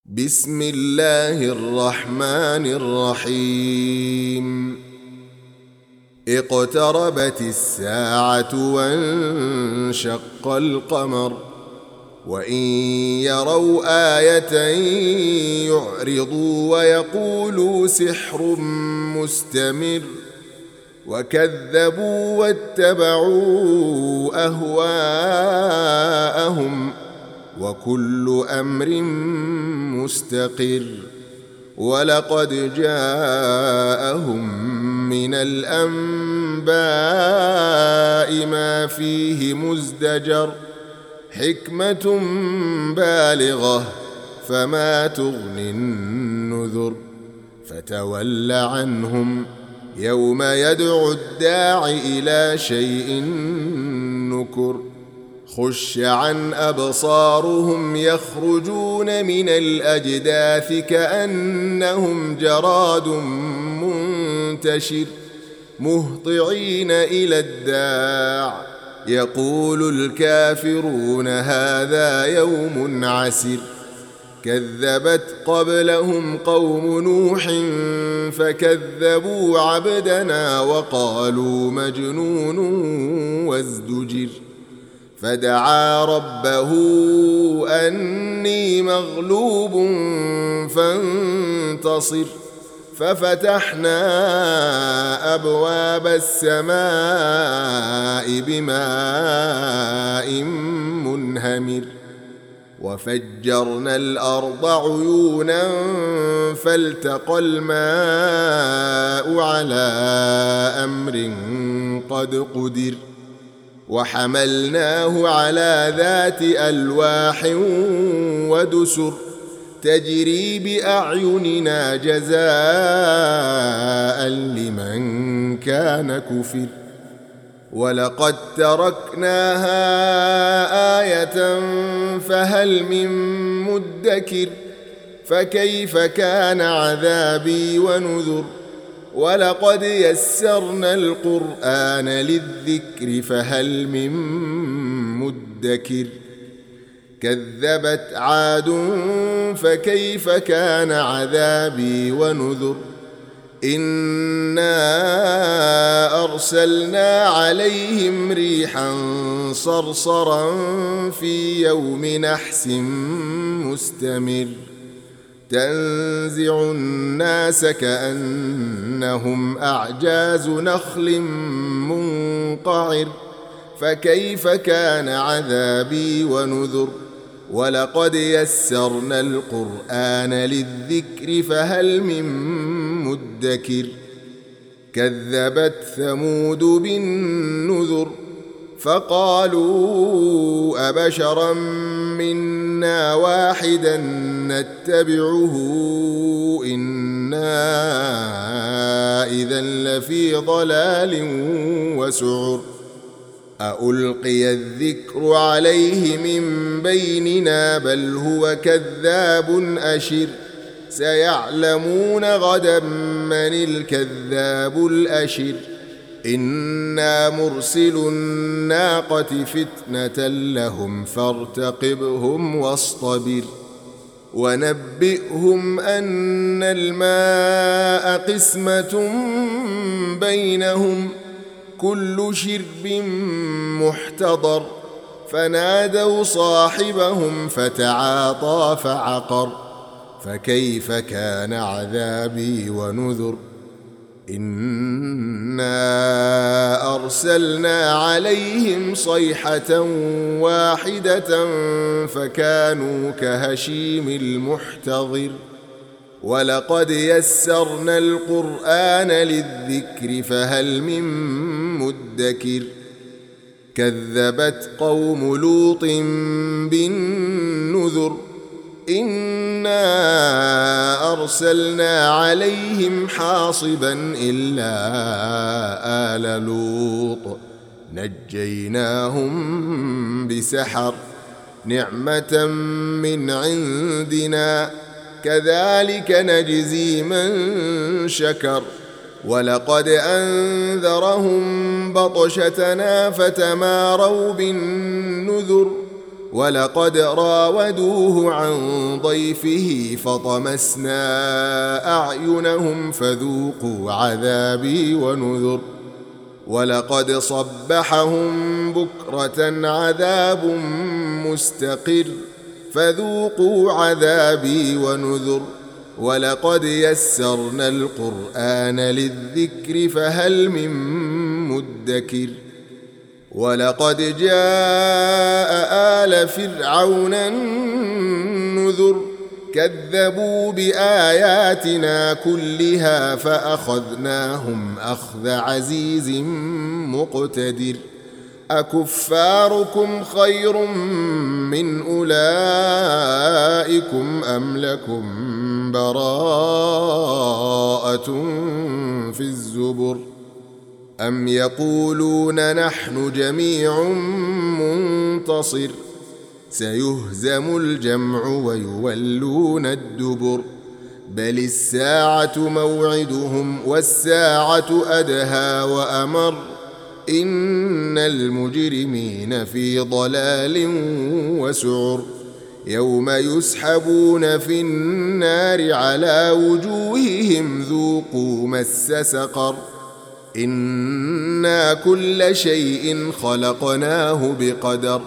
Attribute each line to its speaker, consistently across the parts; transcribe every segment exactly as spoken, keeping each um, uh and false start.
Speaker 1: بسم الله الرحمن الرحيم اقتربت الساعة وانشق القمر وإن يروا آية يعرضوا ويقولوا سحر مستمر وكذبوا واتبعوا أهواءهم وكل أمر مستقر ولقد جاءهم من الأنباء ما فيه مزدجر حكمة بالغة فما تغني النذر فتول عنهم يوم يدعو الداع إلى شيء نكر خش عن أبصارهم يخرجون من الأجداث كأنهم جراد منتشر مهطعين إلى الداع يقول الكافرون هذا يوم عسر كذبت قبلهم قوم نوح فكذبوا عبدنا وقالوا مجنون وازدجر فدعا ربه أني مغلوب فانتصر ففتحنا أبواب السماء بماء منهمر وفجرنا الأرض عيونا فالتقى الماء على أمر قد قدر وحملناه على ذات ألواح ودسر تجري بأعيننا جزاء لمن كان كفر ولقد تركناها آية فهل من مدكر فكيف كان عذابي ونذر ولقد يسرنا القرآن للذكر فهل من مدكر كذبت عاد فكيف كان عذابي ونذر إنا أرسلنا عليهم ريحا صرصرا في يوم نحس مستمر تنزع الناس كأنهم أعجاز نخل منقعر فكيف كان عذابي ونذر ولقد يسرنا القرآن للذكر فهل من مدكر كذبت ثمود بالنذر فقالوا أبشرا منا واحدا نتبعه إنا إذا لفي ضلال وسعر أألقي الذكر عليه من بيننا بل هو كذاب أشر سيعلمون غدا من الكذاب الأشر إنا مرسل الناقة فتنة لهم فارتقبهم واصطبر ونبئهم أن الماء قسمة بينهم كل شرب محتضر فنادوا صاحبهم فتعاطى فعقر فكيف كان عذابي ونذر إنا أرسلنا عليهم صيحة واحدة فكانوا كهشيم المحتضر ولقد يسرنا القرآن للذكر فهل من مدكر كذبت قوم لوط بالنذر إنا أرسلنا عليهم حاصبا إلا آل لوط نجيناهم بسحر نعمة من عندنا كذلك نجزي من شكر ولقد أنذرهم بطشتنا فتماروا بالنذر ولقد راودوه عن ضيفه فطمسنا أعينهم فذوقوا عذابي ونذر ولقد صبحهم بكرة عذاب مستقر فذوقوا عذابي ونذر ولقد يسرنا القرآن للذكر فهل من مدكر ولقد جاء آل فرعون النذر كذبوا بآياتنا كلها فأخذناهم أخذ عزيز مقتدر أكفاركم خير من أولئكم أم لكم براءة في الزبر أم يقولون نحن جميع منتصر سيهزم الجمع ويولون الدبر بل الساعة موعدهم والساعة أدهى وأمر إن المجرمين في ضلال وسعر يوم يسحبون في النار على وجوههم ذوقوا مس سقر إنا كل شيء خلقناه بقدر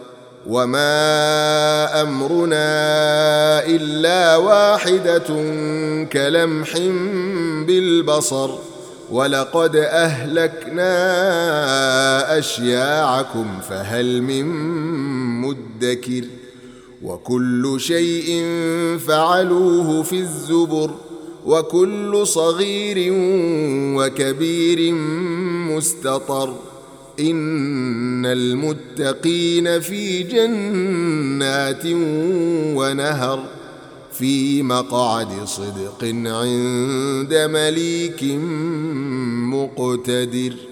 Speaker 1: وما أمرنا إلا واحدة كلمح بالبصر ولقد أهلكنا أشياعكم فهل من مدكر وكل شيء فعلوه في الزبر وكل صغير وكبير مستطر إن المتقين في جنات ونهر في مقعد صدق عند مليك مقتدر.